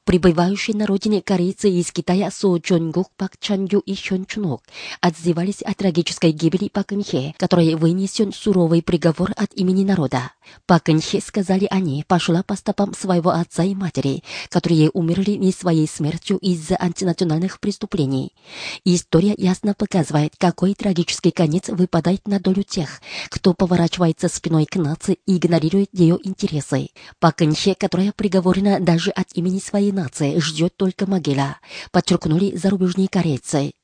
Прибывающие на родине корейцы из Китая Со Чонгук, Пак Чангю и Хён Чунок отзывались о трагической гибели Пак Кын-хе, которой вынесен суровый приговор от имени народа. Пак Кын-хе, сказали они, пошла по стопам своего отца и матери, которые умерли не своей смертью из-за антинациональных преступлений. История ясно показывает, какой трагический конец выпадает на долю тех, кто поворачивается спиной к нации и игнорирует ее интересы. Пак Кын-хе, которая приговорена даже от имени своей нации, ждет только могила, подчеркнули зарубежные корейцы.